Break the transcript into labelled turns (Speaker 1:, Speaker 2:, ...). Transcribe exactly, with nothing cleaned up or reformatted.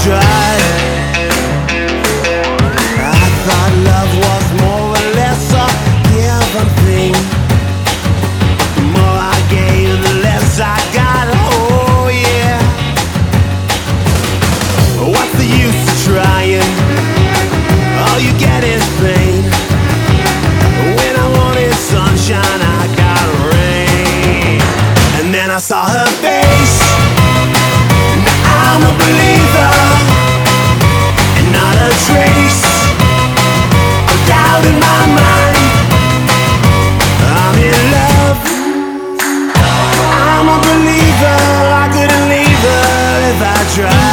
Speaker 1: tried. I thought love was more or less a given thing. The more I gave, the less I got. Oh yeah. What's the use of trying? All you get is pain. When I wanted sunshine, I got rain. And then I saw her face. Now I'm a believer, and not a trace of doubt in my mind. I'm in love. I'm a believer. I couldn't leave her if I tried.